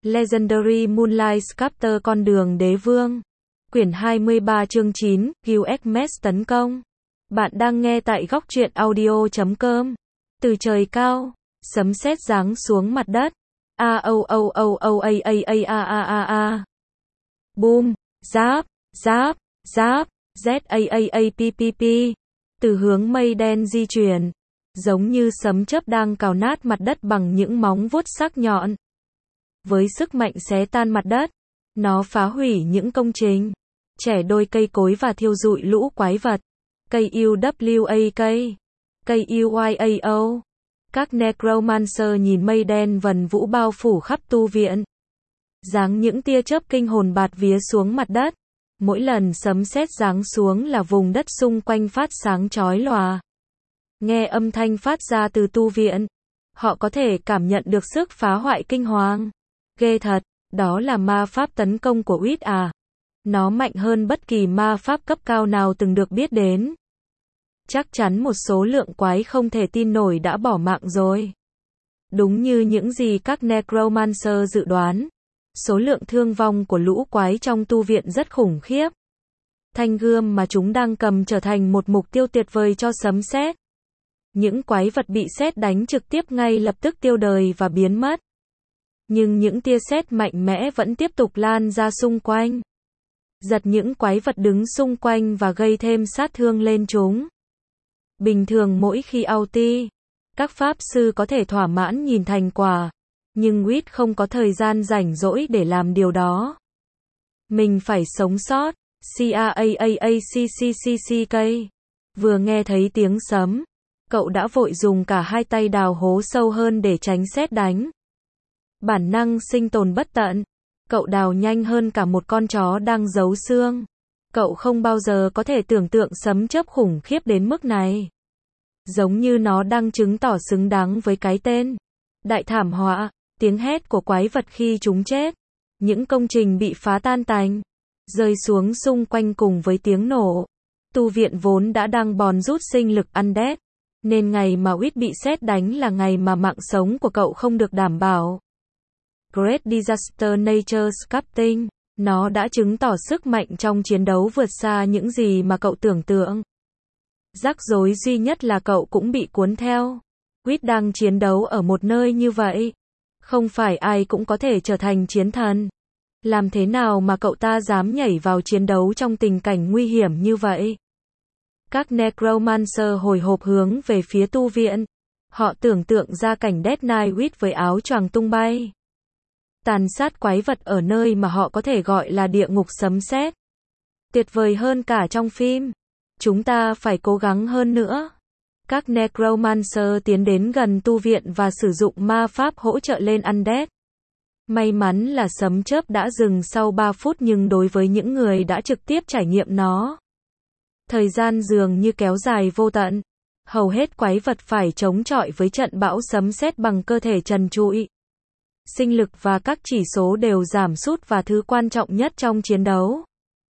Legendary Moonlight Sculptor Con đường đế vương. Quyển 23 chương 9, QXMS tấn công. Bạn đang nghe tại góc truyện audio.com. Từ trời cao, sấm sét giáng xuống mặt đất. A o o o o a a a a a a a. Boom, giáp, giáp, giáp, z a a a p p p. Từ hướng mây đen di chuyển, giống như sấm chớp đang cào nát mặt đất bằng những móng vuốt sắc nhọn. Với sức mạnh xé tan mặt đất, nó phá hủy những công trình, chẻ đôi cây cối và thiêu rụi lũ quái vật. KUWAK, KUYAO. Các necromancer nhìn mây đen vần vũ bao phủ khắp tu viện. Giáng những tia chớp kinh hồn bạt vía xuống mặt đất. Mỗi lần sấm sét giáng xuống là vùng đất xung quanh phát sáng chói lòa. Nghe âm thanh phát ra từ tu viện, họ có thể cảm nhận được sức phá hoại kinh hoàng. Ghê thật, đó là ma pháp tấn công của Wit à? Nó mạnh hơn bất kỳ ma pháp cấp cao nào từng được biết đến. Chắc chắn một số lượng quái không thể tin nổi đã bỏ mạng rồi. Đúng như những gì các necromancer dự đoán, số lượng thương vong của lũ quái trong tu viện rất khủng khiếp. Thanh gươm mà chúng đang cầm trở thành một mục tiêu tuyệt vời cho sấm sét. Những quái vật bị sét đánh trực tiếp ngay lập tức tiêu đời và biến mất. Nhưng những tia sét mạnh mẽ vẫn tiếp tục lan ra xung quanh, giật những quái vật đứng xung quanh và gây thêm sát thương lên chúng. Bình thường mỗi khi ulti, các pháp sư có thể thỏa mãn nhìn thành quả, nhưng Wit không có thời gian rảnh rỗi để làm điều đó. Mình phải sống sót. CAAACCCCK. Vừa nghe thấy tiếng sấm, cậu đã vội dùng cả hai tay đào hố sâu hơn để tránh sét đánh. Bản năng sinh tồn bất tận, cậu đào nhanh hơn cả một con chó đang giấu xương. Cậu không bao giờ có thể tưởng tượng sấm chớp khủng khiếp đến mức này. Giống như nó đang chứng tỏ xứng đáng với cái tên. Đại thảm họa, tiếng hét của quái vật khi chúng chết. Những công trình bị phá tan tành, rơi xuống xung quanh cùng với tiếng nổ. Tu viện vốn đã đang bòn rút sinh lực undead, nên ngày mà Wit bị sét đánh là ngày mà mạng sống của cậu không được đảm bảo. Great Disaster Nature Sculpting. Nó đã chứng tỏ sức mạnh trong chiến đấu vượt xa những gì mà cậu tưởng tượng. Rắc rối duy nhất là cậu cũng bị cuốn theo. Wit đang chiến đấu ở một nơi như vậy. Không phải ai cũng có thể trở thành chiến thần. Làm thế nào mà cậu ta dám nhảy vào chiến đấu trong tình cảnh nguy hiểm như vậy? Các necromancer hồi hộp hướng về phía tu viện. Họ tưởng tượng ra cảnh Death Knight Wit với áo choàng tung bay, tàn sát quái vật ở nơi mà họ có thể gọi là địa ngục sấm sét. Tuyệt vời hơn cả trong phim. Chúng ta phải cố gắng hơn nữa. Các necromancer tiến đến gần tu viện và sử dụng ma pháp hỗ trợ lên undead. May mắn là sấm chớp đã dừng sau 3 phút, nhưng đối với những người đã trực tiếp trải nghiệm nó, thời gian dường như kéo dài vô tận. Hầu hết quái vật phải chống chọi với trận bão sấm sét bằng cơ thể trần trụi. Sinh lực và các chỉ số đều giảm sút, và thứ quan trọng nhất trong chiến đấu,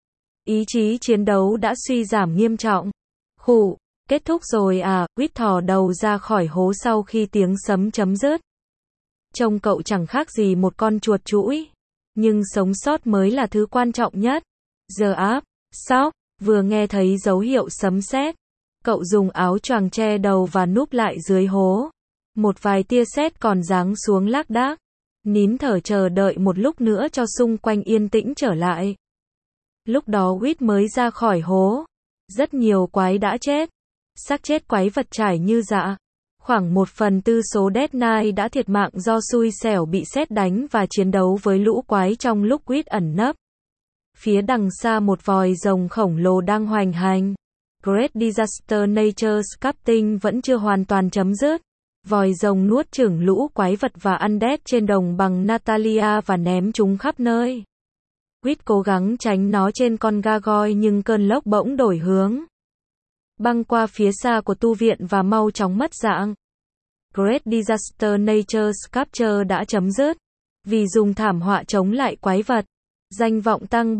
ý chí chiến đấu đã suy giảm nghiêm trọng. Khụ, kết thúc rồi à? Wit thò đầu ra khỏi hố sau khi tiếng sấm chấm dứt. Trông cậu chẳng khác gì một con chuột chũi. Nhưng sống sót mới là thứ quan trọng nhất. Giờ áp, sóc, vừa nghe thấy dấu hiệu sấm sét, cậu dùng áo choàng che đầu và núp lại dưới hố. Một vài tia sét còn giáng xuống lác đác. Nín thở chờ đợi một lúc nữa cho xung quanh yên tĩnh trở lại. Lúc đó Wit mới ra khỏi hố. Rất nhiều quái đã chết. Xác chết quái vật trải như dạ. Khoảng 1/4 số Death Knight đã thiệt mạng do xui xẻo bị sét đánh và chiến đấu với lũ quái trong lúc Wit ẩn nấp. Phía đằng xa một vòi rồng khổng lồ đang hoành hành. Great Disaster Nature Sculpting vẫn chưa hoàn toàn chấm dứt. Vòi rồng nuốt chửng lũ quái vật và undead trên đồng bằng Natalia và ném chúng khắp nơi. Wit cố gắng tránh nó trên con gargoyle, nhưng cơn lốc bỗng đổi hướng, băng qua phía xa của tu viện và mau chóng mất dạng. Great Disaster Nature Sculpture đã chấm dứt. Vì dùng thảm họa chống lại quái vật, danh vọng tăng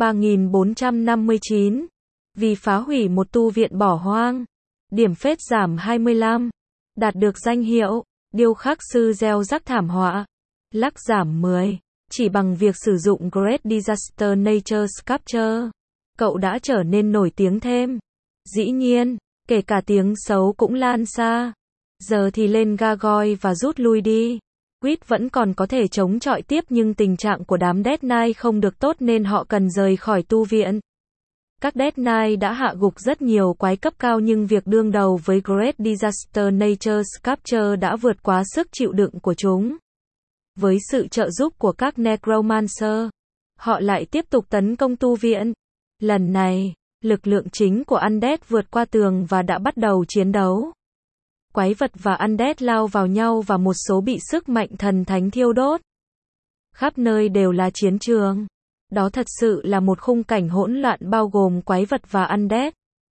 3459. Vì phá hủy một tu viện bỏ hoang, điểm phết giảm 25. Đạt được danh hiệu điêu khắc sư gieo rắc thảm họa, lắc giảm 10. Chỉ bằng việc sử dụng Great Disaster Nature's Capture, cậu đã trở nên nổi tiếng thêm. Dĩ nhiên, kể cả tiếng xấu cũng lan xa. Giờ thì lên Gargoyle và rút lui đi. Quýt vẫn còn có thể chống chọi tiếp nhưng tình trạng của đám Death Knight không được tốt nên họ cần rời khỏi tu viện. Các Death Knight đã hạ gục rất nhiều quái cấp cao nhưng việc đương đầu với Great Disaster Nature's Capture đã vượt quá sức chịu đựng của chúng. Với sự trợ giúp của các Necromancer, họ lại tiếp tục tấn công tu viện. Lần này, lực lượng chính của Undead vượt qua tường và đã bắt đầu chiến đấu. Quái vật và Undead lao vào nhau và một số bị sức mạnh thần thánh thiêu đốt. Khắp nơi đều là chiến trường. Đó thật sự là một khung cảnh hỗn loạn bao gồm quái vật và Undead.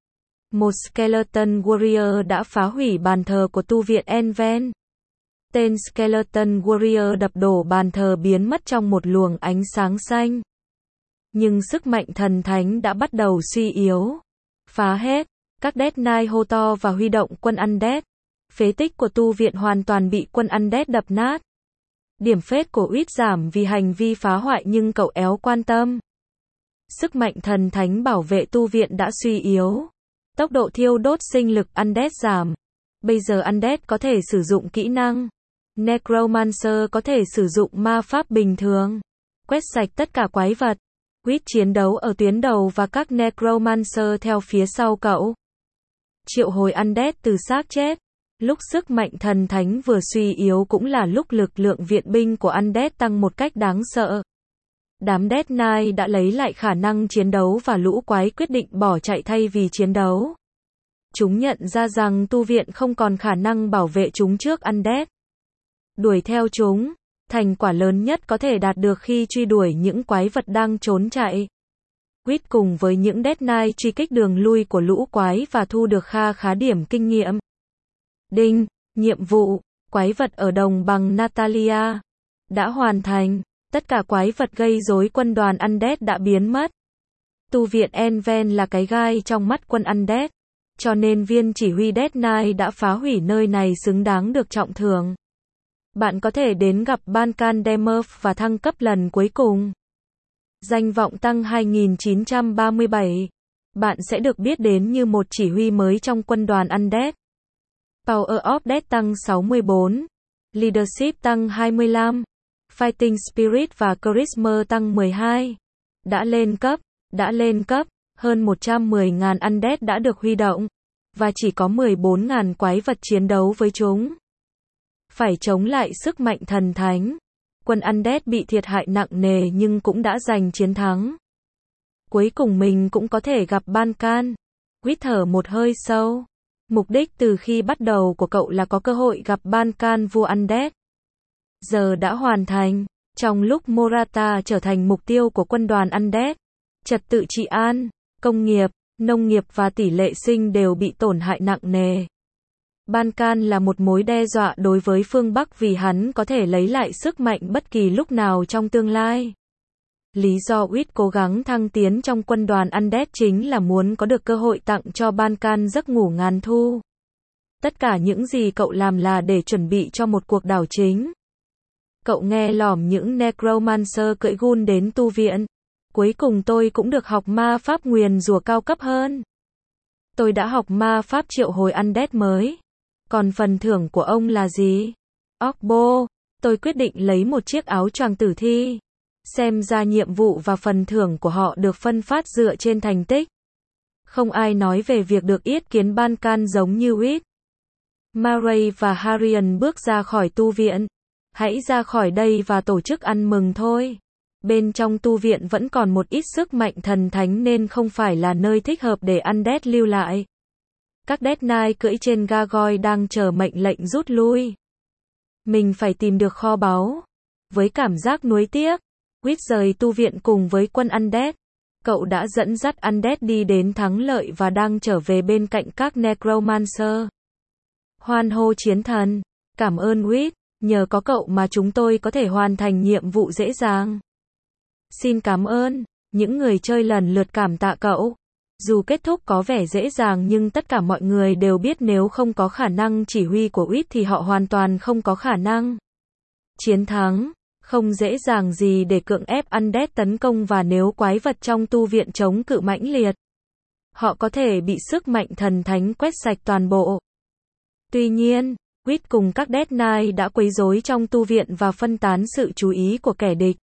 Một Skeleton Warrior đã phá hủy bàn thờ của tu viện Enven. Tên Skeleton Warrior đập đổ bàn thờ biến mất trong một luồng ánh sáng xanh. Nhưng sức mạnh thần thánh đã bắt đầu suy yếu. Phá hết. Các Death Knight hô to và huy động quân Undead. Phế tích của tu viện hoàn toàn bị quân Undead đập nát. Điểm phết của Uýt giảm vì hành vi phá hoại nhưng cậu éo quan tâm. Sức mạnh thần thánh bảo vệ tu viện đã suy yếu. Tốc độ thiêu đốt sinh lực Undead giảm. Bây giờ Undead có thể sử dụng kỹ năng. Necromancer có thể sử dụng ma pháp bình thường. Quét sạch tất cả quái vật. Uýt chiến đấu ở tuyến đầu và các Necromancer theo phía sau cậu. Triệu hồi Undead từ xác chết. Lúc sức mạnh thần thánh vừa suy yếu cũng là lúc lực lượng viện binh của Undead tăng một cách đáng sợ. Đám Death Knight đã lấy lại khả năng chiến đấu và lũ quái quyết định bỏ chạy thay vì chiến đấu. Chúng nhận ra rằng tu viện không còn khả năng bảo vệ chúng trước Undead. Đuổi theo chúng, thành quả lớn nhất có thể đạt được khi truy đuổi những quái vật đang trốn chạy. Quýt cùng với những Death Knight truy kích đường lui của lũ quái và thu được kha khá điểm kinh nghiệm. Đinh, nhiệm vụ, quái vật ở đồng bằng Natalia. Đã hoàn thành, tất cả quái vật gây rối quân đoàn Undead đã biến mất. Tu viện Enven là cái gai trong mắt quân Undead, cho nên viên chỉ huy Death Knight đã phá hủy nơi này xứng đáng được trọng thưởng. Bạn có thể đến gặp Bankan Demurf và thăng cấp lần cuối cùng. Danh vọng tăng 2937. Bạn sẽ được biết đến như một chỉ huy mới trong quân đoàn Undead. Power of Death tăng 64. Leadership tăng 25. Fighting Spirit và Charisma tăng 12. Đã lên cấp, hơn 110.000 Undead đã được huy động. Và chỉ có 14.000 quái vật chiến đấu với chúng. Phải chống lại sức mạnh thần thánh. Quân Undead bị thiệt hại nặng nề nhưng cũng đã giành chiến thắng. Cuối cùng mình cũng có thể gặp Bankan. Quýt thở một hơi sâu. Mục đích từ khi bắt đầu của cậu là có cơ hội gặp Bankan vua Undead. Giờ đã hoàn thành. Trong lúc Morata trở thành mục tiêu của quân đoàn Undead, trật tự trị an, công nghiệp, nông nghiệp và tỷ lệ sinh đều bị tổn hại nặng nề. Bankan là một mối đe dọa đối với phương Bắc vì hắn có thể lấy lại sức mạnh bất kỳ lúc nào trong tương lai. Lý do Uýt cố gắng thăng tiến trong quân đoàn Undead chính là muốn có được cơ hội tặng cho Bankan giấc ngủ ngàn thu. Tất cả những gì cậu làm là để chuẩn bị cho một cuộc đảo chính. Cậu nghe lỏm những Necromancer cưỡi gun đến tu viện. Cuối cùng tôi cũng được học ma pháp nguyền rủa cao cấp hơn. Tôi đã học ma pháp triệu hồi Undead mới. Còn phần thưởng của ông là gì? Ogbo, tôi quyết định lấy một chiếc áo choàng tử thi. Xem ra nhiệm vụ và phần thưởng của họ được phân phát dựa trên thành tích. Không ai nói về việc được yết kiến Bankan giống như Uýt. Murray và Harian bước ra khỏi tu viện. Hãy ra khỏi đây và tổ chức ăn mừng thôi. Bên trong tu viện vẫn còn một ít sức mạnh thần thánh nên không phải là nơi thích hợp để Undead lưu lại. Các Death Knight cưỡi trên Gargoyle đang chờ mệnh lệnh rút lui. Mình phải tìm được kho báu. Với cảm giác nuối tiếc, Uýt rời tu viện cùng với quân Undead. Cậu đã dẫn dắt Undead đi đến thắng lợi và đang trở về bên cạnh các Necromancer. Hoan hô chiến thần. Cảm ơn Uýt, nhờ có cậu mà chúng tôi có thể hoàn thành nhiệm vụ dễ dàng. Xin cảm ơn. Những người chơi lần lượt cảm tạ cậu. Dù kết thúc có vẻ dễ dàng nhưng tất cả mọi người đều biết nếu không có khả năng chỉ huy của Uýt thì họ hoàn toàn không có khả năng chiến thắng. Không dễ dàng gì để cưỡng ép Undead tấn công và nếu quái vật trong tu viện chống cự mãnh liệt, họ có thể bị sức mạnh thần thánh quét sạch toàn bộ. Tuy nhiên, Wit cùng các Death Knight đã quấy rối trong tu viện và phân tán sự chú ý của kẻ địch.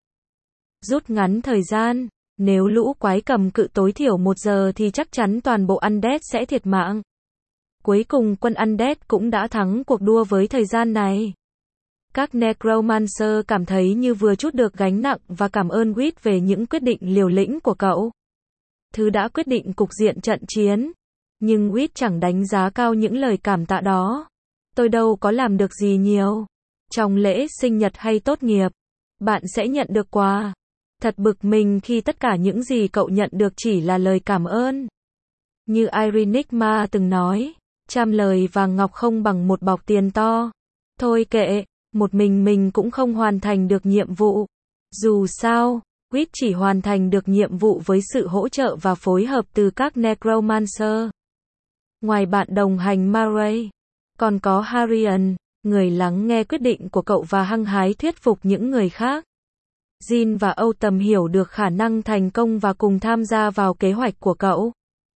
Rút ngắn thời gian, nếu lũ quái cầm cự tối thiểu 1 giờ thì chắc chắn toàn bộ Undead sẽ thiệt mạng. Cuối cùng quân Undead cũng đã thắng cuộc đua với thời gian này. Các Necromancer cảm thấy như vừa trút được gánh nặng và cảm ơn Wit về những quyết định liều lĩnh của cậu. Thứ đã quyết định cục diện trận chiến. Nhưng Wit chẳng đánh giá cao những lời cảm tạ đó. Tôi đâu có làm được gì nhiều. Trong lễ sinh nhật hay tốt nghiệp, bạn sẽ nhận được quà. Thật bực mình khi tất cả những gì cậu nhận được chỉ là lời cảm ơn. Như Irenigma từng nói, 100 lời vàng ngọc không bằng một bọc tiền to. Thôi kệ, một mình cũng không hoàn thành được nhiệm vụ. Dù sao, Wit chỉ hoàn thành được nhiệm vụ với sự hỗ trợ và phối hợp từ các Necromancer. Ngoài bạn đồng hành Murray, còn có Harian, người lắng nghe quyết định của cậu và hăng hái thuyết phục những người khác. Jin và Autumn hiểu được khả năng thành công và cùng tham gia vào kế hoạch của cậu.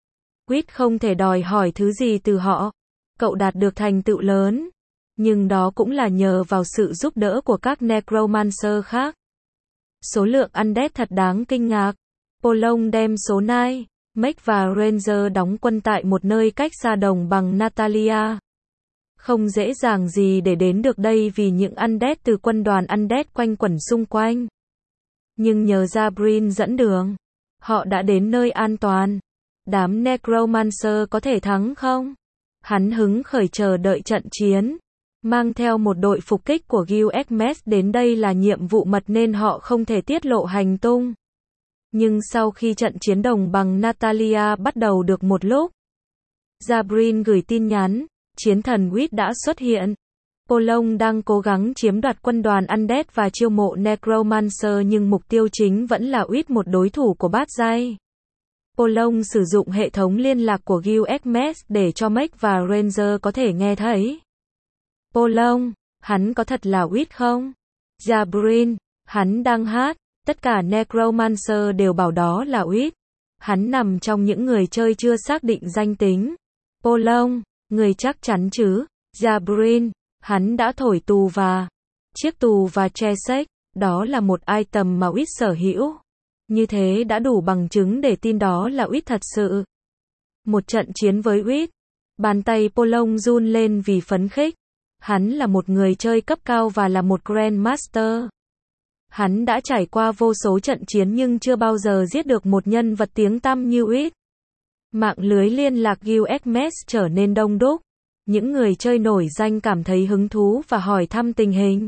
Wit không thể đòi hỏi thứ gì từ họ. Cậu đạt được thành tựu lớn. Nhưng đó cũng là nhờ vào sự giúp đỡ của các Necromancer khác. Số lượng Undead thật đáng kinh ngạc. Polong đem số Knight, Mech và Ranger đóng quân tại một nơi cách xa đồng bằng Natalia. Không dễ dàng gì để đến được đây vì những Undead từ quân đoàn Undead quanh quẩn xung quanh. Nhưng nhờ Zabrin dẫn đường, họ đã đến nơi an toàn. Đám Necromancer có thể thắng không? Hắn hứng khởi chờ đợi trận chiến. Mang theo một đội phục kích của Guild đến đây là nhiệm vụ mật nên họ không thể tiết lộ hành tung. Nhưng sau khi trận chiến đồng bằng Natalia bắt đầu được một lúc, Zabrin gửi tin nhắn, chiến thần Wit đã xuất hiện. Polong đang cố gắng chiếm đoạt quân đoàn Undead và chiêu mộ Necromancer nhưng mục tiêu chính vẫn là Wit, một đối thủ của bát giai. Polong sử dụng hệ thống liên lạc của Guild để cho Mech và Ranger có thể nghe thấy. Polong, hắn có thật là Wit không? Zabrin, hắn đang hát. Tất cả Necromancer đều bảo đó là Wit. Hắn nằm trong những người chơi chưa xác định danh tính. Polong, người chắc chắn chứ? Zabrin, hắn đã thổi tù và chiếc tù và Chesek, đó là một item mà Wit sở hữu. Như thế đã đủ bằng chứng để tin đó là Wit thật sự. Một trận chiến với Wit. Bàn tay Polong run lên vì phấn khích. Hắn là một người chơi cấp cao và là một Grandmaster. Hắn đã trải qua vô số trận chiến nhưng chưa bao giờ giết được một nhân vật tiếng tăm như Wit. Mạng lưới liên lạc Guild trở nên đông đúc. Những người chơi nổi danh cảm thấy hứng thú và hỏi thăm tình hình.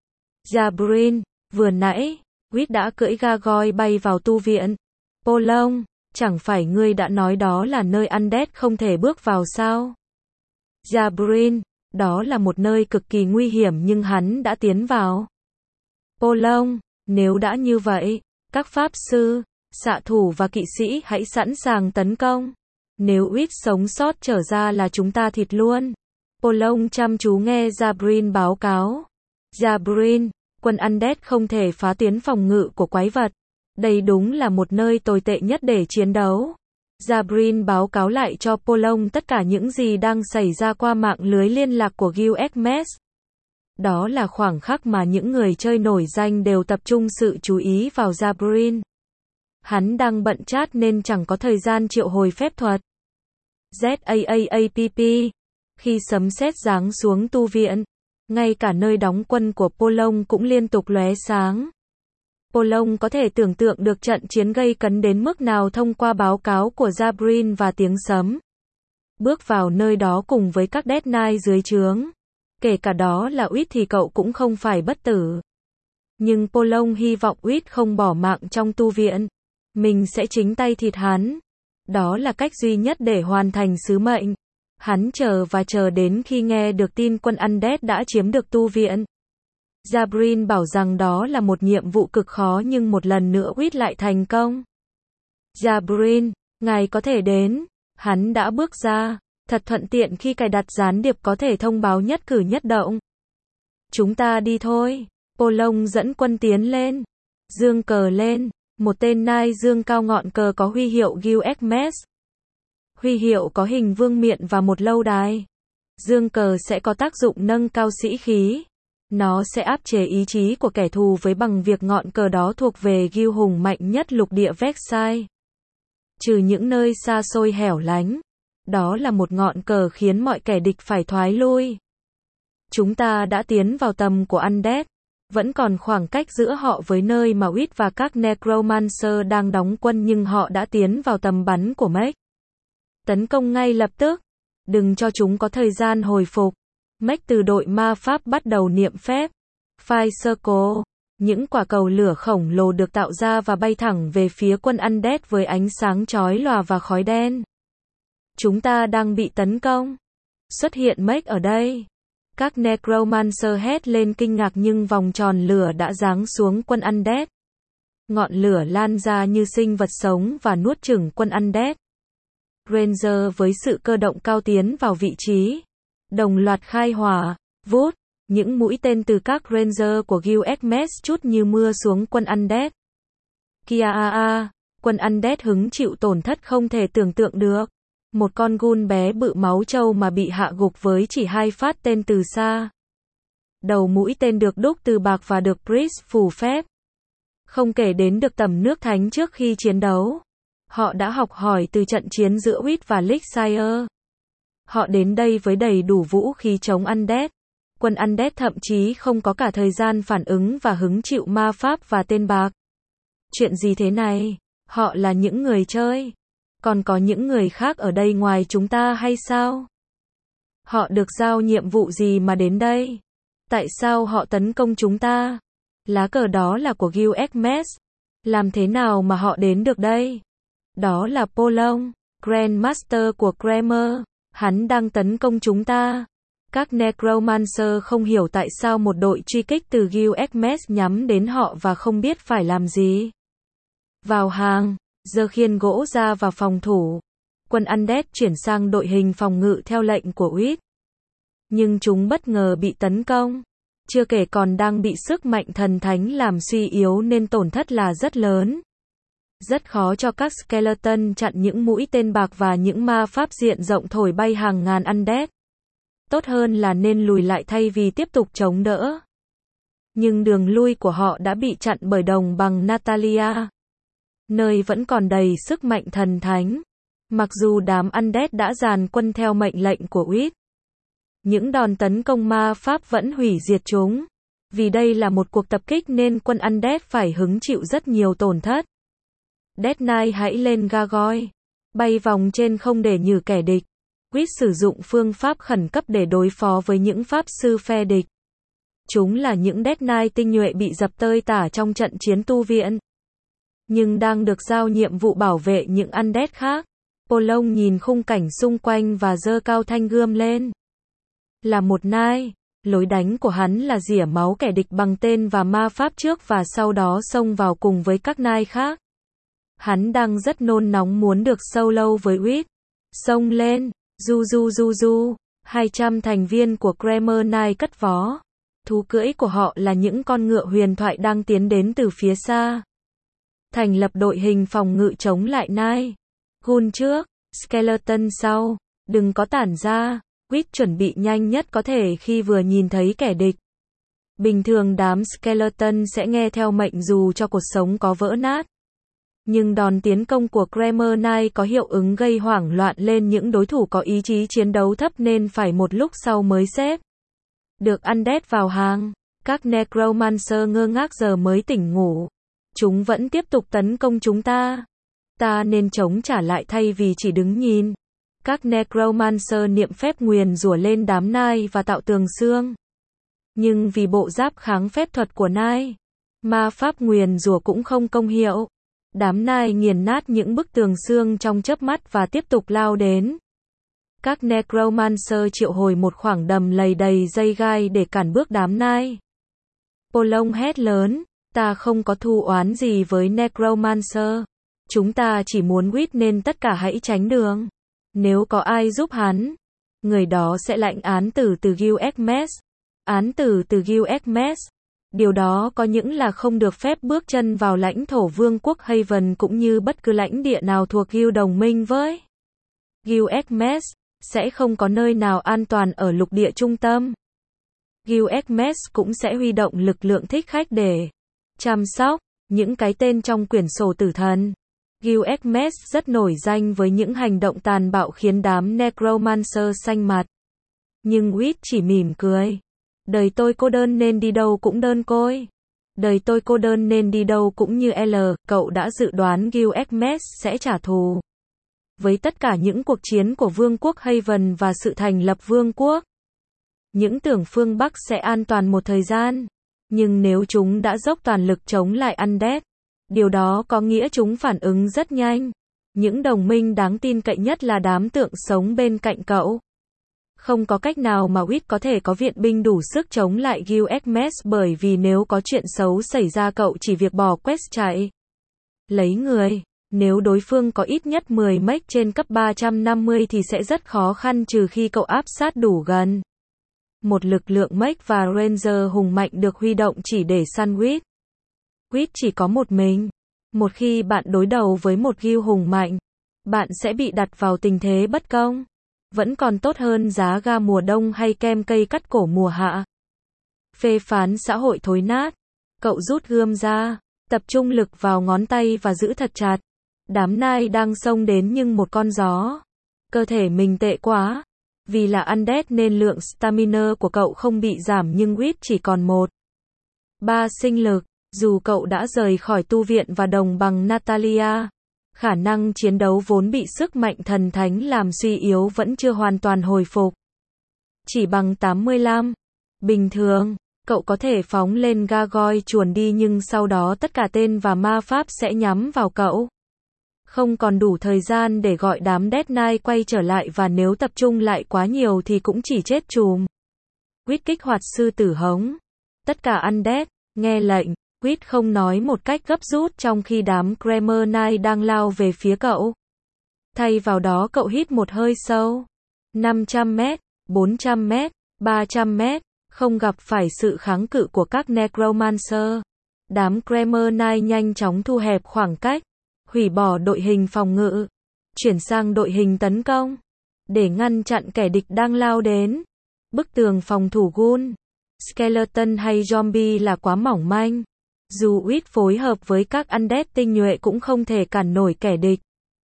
Zabrin, vừa nãy, Wit đã cưỡi Gargoyle bay vào tu viện. Polong, chẳng phải ngươi đã nói đó là nơi Undead không thể bước vào sao? Zabrin, đó là một nơi cực kỳ nguy hiểm nhưng hắn đã tiến vào. Polong, nếu đã như vậy, các pháp sư, xạ thủ và kỵ sĩ hãy sẵn sàng tấn công. Nếu Wit sống sót trở ra là chúng ta thịt luôn. Polong chăm chú nghe Zabrin báo cáo. Zabrin, quân Undead không thể phá tuyến phòng ngự của quái vật. Đây đúng là một nơi tồi tệ nhất để chiến đấu. Zabrin báo cáo lại cho Polong tất cả những gì đang xảy ra qua mạng lưới liên lạc của Guild. Đó là khoảng khắc mà những người chơi nổi danh đều tập trung sự chú ý vào Zabrin. Hắn đang bận chat nên chẳng có thời gian triệu hồi phép thuật. ZAAAPP. Khi sấm sét giáng xuống tu viện, ngay cả nơi đóng quân của Polong cũng liên tục lóe sáng. Polong có thể tưởng tượng được trận chiến gây cấn đến mức nào thông qua báo cáo của Zabrin và tiếng sấm. Bước vào nơi đó cùng với các Death Knight dưới trướng. Kể cả đó là Wit thì cậu cũng không phải bất tử. Nhưng Polong hy vọng Wit không bỏ mạng trong tu viện. Mình sẽ chính tay thịt hắn. Đó là cách duy nhất để hoàn thành sứ mệnh. Hắn chờ và chờ đến khi nghe được tin quân Undead đã chiếm được tu viện. Zabrin bảo rằng đó là một nhiệm vụ cực khó nhưng một lần nữa Wit lại thành công. Zabrin, ngài có thể đến. Hắn đã bước ra. Thật thuận tiện khi cài đặt gián điệp có thể thông báo nhất cử nhất động. Chúng ta đi thôi. Polong dẫn quân tiến lên. Dương cờ lên. Một tên nai dương cao ngọn cờ có huy hiệu Guilhermes. Huy hiệu có hình vương miện và một lâu đài. Dương cờ sẽ có tác dụng nâng cao sĩ khí. Nó sẽ áp chế ý chí của kẻ thù với bằng việc ngọn cờ đó thuộc về Gil hùng mạnh nhất lục địa Versailles. Trừ những nơi xa xôi hẻo lánh. Đó là một ngọn cờ khiến mọi kẻ địch phải thoái lui. Chúng ta đã tiến vào tầm của Undead. Vẫn còn khoảng cách giữa họ với nơi mà Wit và các Necromancer đang đóng quân, nhưng họ đã tiến vào tầm bắn của Mech. Tấn công ngay lập tức. Đừng cho chúng có thời gian hồi phục. Mech từ đội ma pháp bắt đầu niệm phép. Fire Circle. Những quả cầu lửa khổng lồ được tạo ra và bay thẳng về phía quân Undead với ánh sáng chói lòa và khói đen. Chúng ta đang bị tấn công. Xuất hiện Mech ở đây. Các Necromancer hét lên kinh ngạc, nhưng vòng tròn lửa đã giáng xuống quân Undead. Ngọn lửa lan ra như sinh vật sống và nuốt chửng quân Undead. Ranger với sự cơ động cao tiến vào vị trí. Đồng loạt khai hỏa. Vút. Những mũi tên từ các Ranger của Guilhermes chút như mưa xuống quân Undead. Kia quân Undead hứng chịu tổn thất không thể tưởng tượng được. Một con gun bé bự máu trâu mà bị hạ gục với chỉ 2 phát tên từ xa. Đầu mũi tên được đúc từ bạc và được Priest phù phép. Không kể đến được tẩm nước thánh trước khi chiến đấu. Họ đã học hỏi từ trận chiến giữa Wit và Elixir. Họ đến đây với đầy đủ vũ khí chống Undead. Quân Undead thậm chí không có cả thời gian phản ứng và hứng chịu ma pháp và tên bạc. Chuyện gì thế này? Họ là những người chơi. Còn có những người khác ở đây ngoài chúng ta hay sao? Họ được giao nhiệm vụ gì mà đến đây? Tại sao họ tấn công chúng ta? Lá cờ đó là của Guilhermes. Làm thế nào mà họ đến được đây? Đó là Polong, Grandmaster của Kramer. Hắn đang tấn công chúng ta. Các Necromancer không hiểu tại sao một đội truy kích từ Guilhermes nhắm đến họ và không biết phải làm gì. Vào hàng, giơ khiên gỗ ra và phòng thủ. Quân Undead chuyển sang đội hình phòng ngự theo lệnh của Wit. Nhưng chúng bất ngờ bị tấn công. Chưa kể còn đang bị sức mạnh thần thánh làm suy yếu nên tổn thất là rất lớn. Rất khó cho các skeleton chặn những mũi tên bạc và những ma pháp diện rộng thổi bay hàng ngàn Undead. Tốt hơn là nên lùi lại thay vì tiếp tục chống đỡ. Nhưng đường lui của họ đã bị chặn bởi đồng bằng Natalia. Nơi vẫn còn đầy sức mạnh thần thánh. Mặc dù đám Undead đã dàn quân theo mệnh lệnh của Wit. Những đòn tấn công ma pháp vẫn hủy diệt chúng. Vì đây là một cuộc tập kích nên quân Undead phải hứng chịu rất nhiều tổn thất. Death Knight hãy lên Gargoyle. Bay vòng trên không để nhử kẻ địch. Wit sử dụng phương pháp khẩn cấp để đối phó với những pháp sư phe địch. Chúng là những Death Knight tinh nhuệ bị dập tơi tả trong trận chiến tu viện. Nhưng đang được giao nhiệm vụ bảo vệ những Undead khác. Polong nhìn khung cảnh xung quanh và giơ cao thanh gươm lên. Là một Knight, lối đánh của hắn là rỉa máu kẻ địch bằng tên và ma pháp trước và sau đó xông vào cùng với các Knight khác. Hắn đang rất nôn nóng muốn được solo với Wit. Xông lên, du. 200 thành viên của Kramer Knight cất vó. Thú cưỡi của họ là những con ngựa huyền thoại đang tiến đến từ phía xa. Thành lập đội hình phòng ngự chống lại Knight. Gun trước, skeleton sau. Đừng có tản ra. Wit chuẩn bị nhanh nhất có thể khi vừa nhìn thấy kẻ địch. Bình thường đám skeleton sẽ nghe theo mệnh dù cho cuộc sống có vỡ nát. Nhưng đòn tiến công của Kramer Knight có hiệu ứng gây hoảng loạn lên những đối thủ có ý chí chiến đấu thấp nên phải một lúc sau mới xếp được Undead vào hàng. Các Necromancer ngơ ngác giờ mới tỉnh ngủ. Chúng vẫn tiếp tục tấn công chúng ta. Ta nên chống trả lại thay vì chỉ đứng nhìn. Các Necromancer niệm phép nguyền rủa lên đám Knight và tạo tường xương. Nhưng vì bộ giáp kháng phép thuật của Knight, ma pháp nguyền rủa cũng không công hiệu. Đám Knight nghiền nát những bức tường xương trong chớp mắt và tiếp tục lao đến. Các Necromancer triệu hồi một khoảng đầm lầy đầy dây gai để cản bước đám Knight. Polong hét lớn, ta không có thù oán gì với Necromancer. Chúng ta chỉ muốn Wit nên tất cả hãy tránh đường. Nếu có ai giúp hắn, người đó sẽ lãnh án tử từ Guilhermes. Án tử từ Guilhermes. Điều đó có những là không được phép bước chân vào lãnh thổ vương quốc Haven cũng như bất cứ lãnh địa nào thuộc Guild đồng minh với Guild-Xmas, sẽ không có nơi nào an toàn ở lục địa trung tâm. Guild-Xmas cũng sẽ huy động lực lượng thích khách để chăm sóc những cái tên trong quyển sổ tử thần. Guild-Xmas rất nổi danh với những hành động tàn bạo khiến đám Necromancer xanh mặt. Nhưng Whit chỉ mỉm cười. Đời tôi cô đơn nên đi đâu cũng đơn côi. Đời tôi cô đơn nên đi đâu cũng như L. Cậu đã dự đoán Guild-Xmas sẽ trả thù với tất cả những cuộc chiến của Vương quốc Haven và sự thành lập vương quốc. Những tưởng phương Bắc sẽ an toàn một thời gian. Nhưng nếu chúng đã dốc toàn lực chống lại Undead, điều đó có nghĩa chúng phản ứng rất nhanh. Những đồng minh đáng tin cậy nhất là đám tượng sống bên cạnh cậu. Không có cách nào mà Whit có thể có viện binh đủ sức chống lại Guild-Xmas bởi vì nếu có chuyện xấu xảy ra cậu chỉ việc bỏ quest chạy. Lấy người. Nếu đối phương có ít nhất 10 mech trên cấp 350 thì sẽ rất khó khăn trừ khi cậu áp sát đủ gần. Một lực lượng mech và ranger hùng mạnh được huy động chỉ để săn Whit. Whit chỉ có một mình. Một khi bạn đối đầu với một guild hùng mạnh, bạn sẽ bị đặt vào tình thế bất công. Vẫn còn tốt hơn giá ga mùa đông hay kem cây cắt cổ mùa hạ. Phê phán xã hội thối nát. Cậu rút gươm ra, tập trung lực vào ngón tay và giữ thật chặt. Đám nai đang xông đến nhưng một con gió. Cơ thể mình tệ quá. Vì là undead nên lượng stamina của cậu không bị giảm nhưng Whit chỉ còn 1/3 sinh lực. Dù cậu đã rời khỏi tu viện và đồng bằng Natalia, khả năng chiến đấu vốn bị sức mạnh thần thánh làm suy yếu vẫn chưa hoàn toàn hồi phục. Chỉ bằng 85. Bình thường, cậu có thể phóng lên Gargoyle chuồn đi nhưng sau đó tất cả tên và ma pháp sẽ nhắm vào cậu. Không còn đủ thời gian để gọi đám Death Knight quay trở lại và nếu tập trung lại quá nhiều thì cũng chỉ chết chùm. Whit kích hoạt sư tử hống. Tất cả Undead, nghe lệnh. Whit không nói một cách gấp rút trong khi đám Kramer Knight đang lao về phía cậu. Thay vào đó cậu hít một hơi sâu. 500 mét, 400 mét, 300 mét, không gặp phải sự kháng cự của các Necromancer. Đám Kramer Knight nhanh chóng thu hẹp khoảng cách, hủy bỏ đội hình phòng ngự, chuyển sang đội hình tấn công, để ngăn chặn kẻ địch đang lao đến. Bức tường phòng thủ Ghoul, Skeleton hay Zombie là quá mỏng manh. Dù Whit phối hợp với các Undead tinh nhuệ cũng không thể cản nổi kẻ địch.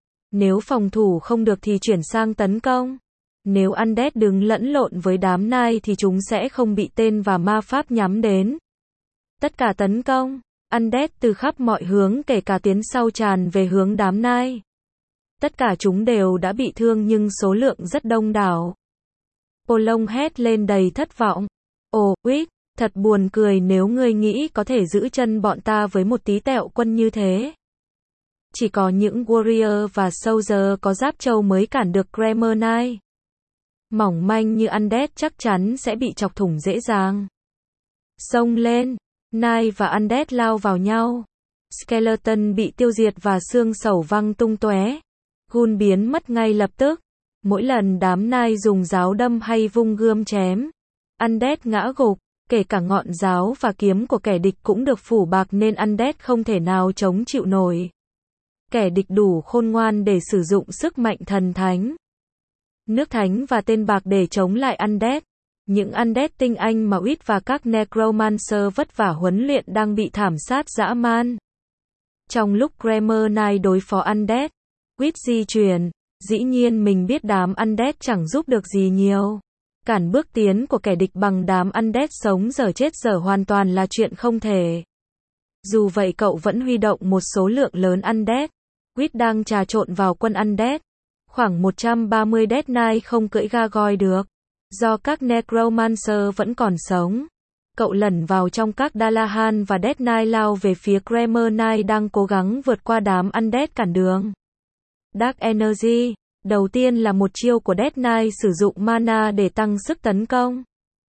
Nếu phòng thủ không được thì chuyển sang tấn công. Nếu Undead đứng lẫn lộn với đám Knight thì chúng sẽ không bị tên và ma pháp nhắm đến. Tất cả tấn công. Undead từ khắp mọi hướng kể cả tiến sau tràn về hướng đám Knight. Tất cả chúng đều đã bị thương nhưng số lượng rất đông đảo. Polong hét lên đầy thất vọng. Ồ, Whit, thật buồn cười nếu ngươi nghĩ có thể giữ chân bọn ta với một tí tẹo quân như thế. Chỉ có những warrior và soldier có giáp trâu mới cản được Kramer Knight. Mỏng manh như Undead chắc chắn sẽ bị chọc thủng dễ dàng. Xông lên. Knight và Undead lao vào nhau. Skeleton bị tiêu diệt và xương sẩu văng tung tóe. Ghoul biến mất ngay lập tức. Mỗi lần đám Knight dùng giáo đâm hay vung gươm chém, Undead ngã gục. Kể cả ngọn giáo và kiếm của kẻ địch cũng được phủ bạc nên Undead không thể nào chống chịu nổi. Kẻ địch đủ khôn ngoan để sử dụng sức mạnh thần thánh, nước thánh và tên bạc để chống lại Undead. Những Undead tinh anh mà Whit và các Necromancer vất vả huấn luyện đang bị thảm sát dã man. Trong lúc Kramer Knight đối phó Undead, Whit di chuyển. Dĩ nhiên mình biết đám Undead chẳng giúp được gì nhiều. Cản bước tiến của kẻ địch bằng đám Undead sống dở chết dở hoàn toàn là chuyện không thể. Dù vậy cậu vẫn huy động một số lượng lớn Undead. Whit đang trà trộn vào quân Undead. Khoảng 130 Death Knight không cưỡi Gargoyle được. Do các Necromancer vẫn còn sống. Cậu lẩn vào trong các Dalahan và Death Knight lao về phía Kramer Knight đang cố gắng vượt qua đám Undead cản đường. Dark Energy. Đầu tiên là một chiêu của Death Knight sử dụng mana để tăng sức tấn công.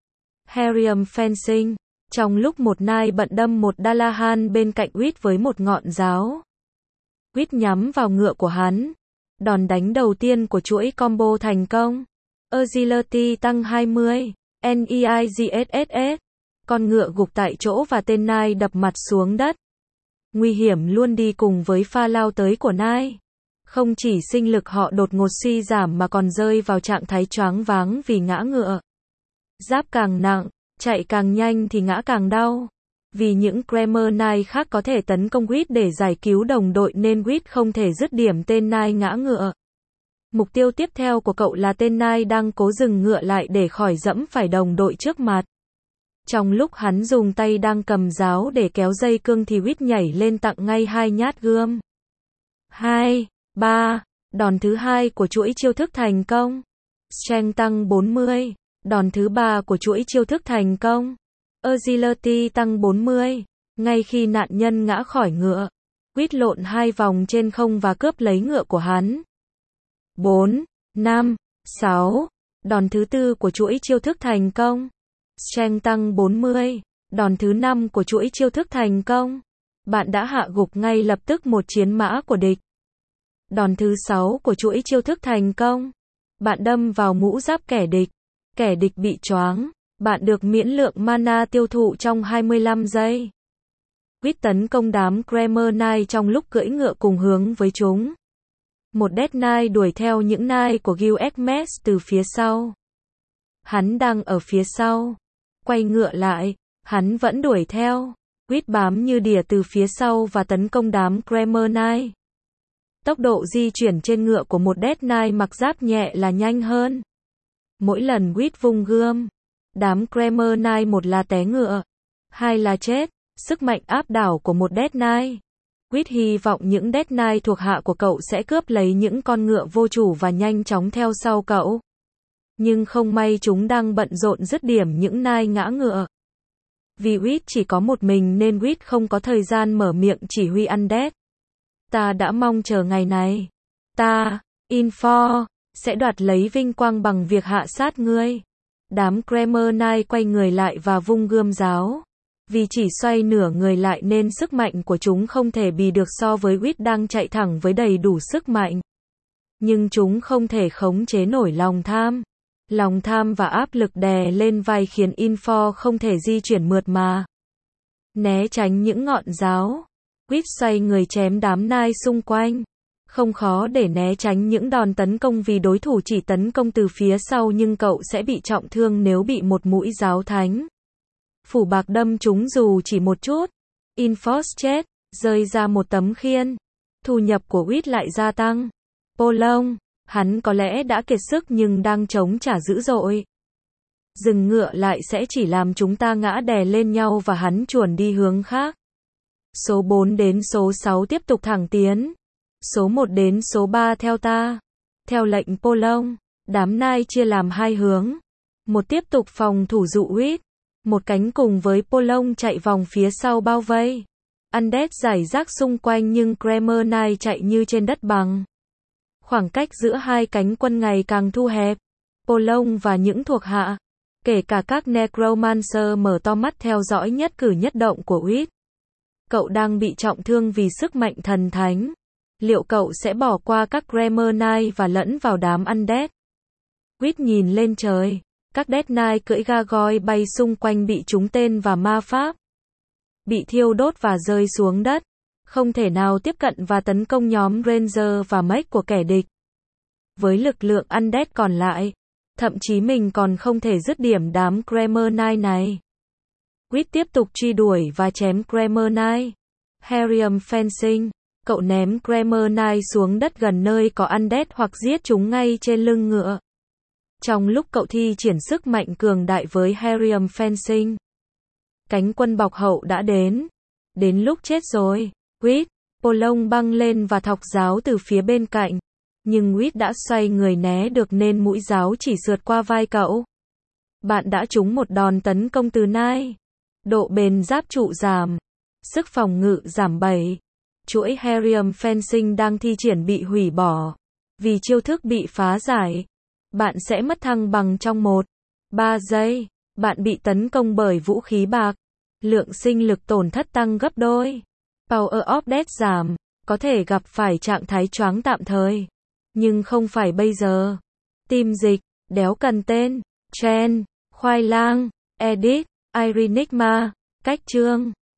Herium Fencing. Trong lúc một Knight bận đâm một Dalahan bên cạnh Whit với một ngọn giáo. Whit nhắm vào ngựa của hắn. Đòn đánh đầu tiên của chuỗi combo thành công. Agility tăng 20. NEIGSSS. Con ngựa gục tại chỗ và tên nai đập mặt xuống đất. Nguy hiểm luôn đi cùng với pha lao tới của nai. Không chỉ sinh lực họ đột ngột suy giảm mà còn rơi vào trạng thái choáng váng vì ngã ngựa. Giáp càng nặng, chạy càng nhanh thì ngã càng đau. Vì những Kramer nai khác có thể tấn công Reed để giải cứu đồng đội nên Reed không thể dứt điểm tên nai ngã ngựa. Mục tiêu tiếp theo của cậu là tên nai đang cố dừng ngựa lại để khỏi dẫm phải đồng đội trước mặt. Trong lúc hắn dùng tay đang cầm giáo để kéo dây cương thì Reed nhảy lên tặng ngay 2 nhát gươm. 2, 3, đòn thứ 2 của chuỗi chiêu thức thành công. Strength tăng 40, đòn thứ 3 của chuỗi chiêu thức thành công. Agility tăng 40, ngay khi nạn nhân ngã khỏi ngựa. Reed lộn 2 vòng trên không và cướp lấy ngựa của hắn. 4, 5, 6, đòn thứ 4 của chuỗi chiêu thức thành công. Strength tăng 40, đòn thứ 5 của chuỗi chiêu thức thành công. Bạn đã hạ gục ngay lập tức một chiến mã của địch. Đòn thứ 6 của chuỗi chiêu thức thành công. Bạn đâm vào mũ giáp kẻ địch. Kẻ địch bị choáng. Bạn được miễn lượng mana tiêu thụ trong 25 giây. Reed tấn công đám Kramer nai trong lúc cưỡi ngựa cùng hướng với chúng. Một Death Knight đuổi theo những nai của Gilgamesh từ phía sau. Hắn đang ở phía sau. Quay ngựa lại, hắn vẫn đuổi theo. Reed bám như đỉa từ phía sau và tấn công đám Kramer nai. Tốc độ di chuyển trên ngựa của một Death Knight mặc giáp nhẹ là nhanh hơn. Mỗi lần Reed vung gươm, đám Kramer nai một là té ngựa, hai là chết. Sức mạnh áp đảo của một Death Knight. Reed hy vọng những Death Knight thuộc hạ của cậu sẽ cướp lấy những con ngựa vô chủ và nhanh chóng theo sau cậu. Nhưng không may chúng đang bận rộn dứt điểm những nai ngã ngựa. Vì Reed chỉ có một mình nên Reed không có thời gian mở miệng chỉ huy Undead. Ta đã mong chờ ngày này. Ta, Infor, sẽ đoạt lấy vinh quang bằng việc hạ sát ngươi. Đám Kramer nai quay người lại và vung gươm giáo. Vì chỉ xoay nửa người lại nên sức mạnh của chúng không thể bì được so với Reed đang chạy thẳng với đầy đủ sức mạnh. Nhưng chúng không thể khống chế nổi lòng tham. Lòng tham và áp lực đè lên vai khiến Infor không thể di chuyển mượt mà. Né tránh những ngọn giáo. Reed xoay người chém đám nai xung quanh. Không khó để né tránh những đòn tấn công vì đối thủ chỉ tấn công từ phía sau nhưng cậu sẽ bị trọng thương nếu bị một mũi giáo thánh phủ bạc đâm chúng dù chỉ một chút. Infor chết, rơi ra một tấm khiên. Thu nhập của Reed lại gia tăng. Polong, hắn có lẽ đã kiệt sức nhưng đang chống trả dữ dội. Dừng ngựa lại sẽ chỉ làm chúng ta ngã đè lên nhau và hắn chuồn đi hướng khác. Số 4 đến số 6 tiếp tục thẳng tiến. Số 1 đến số 3 theo ta. Theo lệnh Polong, đám nai chia làm 2 hướng. Một tiếp tục phòng thủ dụ Reed. Một cánh cùng với Polong chạy vòng phía sau bao vây. Undead rải rác xung quanh nhưng Kramer nai chạy như trên đất bằng. Khoảng cách giữa hai cánh quân ngày càng thu hẹp. Polong và những thuộc hạ, kể cả các Necromancer mở to mắt theo dõi nhất cử nhất động của Reed. Cậu đang bị trọng thương vì sức mạnh thần thánh. Liệu cậu sẽ bỏ qua các Kramer nai và lẫn vào đám Undead? Reed nhìn lên trời. Các Death Knight cưỡi Gargoyle bay xung quanh bị trúng tên và ma pháp. Bị thiêu đốt và rơi xuống đất. Không thể nào tiếp cận và tấn công nhóm Ranger và Mage của kẻ địch. Với lực lượng Undead còn lại, thậm chí mình còn không thể dứt điểm đám Kramer nai này. Reed tiếp tục truy đuổi và chém Kramer nai. Herium Fencing, cậu ném Kramer nai xuống đất gần nơi có Undead hoặc giết chúng ngay trên lưng ngựa. Trong lúc cậu thi triển sức mạnh cường đại với Herium Fencing, cánh quân bọc hậu đã đến. Đến lúc chết rồi. Reed, Polong băng lên và thọc giáo từ phía bên cạnh. Nhưng Reed đã xoay người né được nên mũi giáo chỉ sượt qua vai cậu. Bạn đã trúng một đòn tấn công từ nai. Độ bền giáp trụ giảm. Sức phòng ngự giảm 7. Chuỗi Herium Fencing đang thi triển bị hủy bỏ. Vì chiêu thức bị phá giải. Bạn sẽ mất thăng bằng trong 1-3 giây. Bạn bị tấn công bởi vũ khí bạc. Lượng sinh lực tổn thất tăng gấp đôi. Power of Death giảm. Có thể gặp phải trạng thái choáng tạm thời. Nhưng không phải bây giờ. Tim dịch, đéo cần tên. Chen, khoai lang, edit. Irenigma, cách chương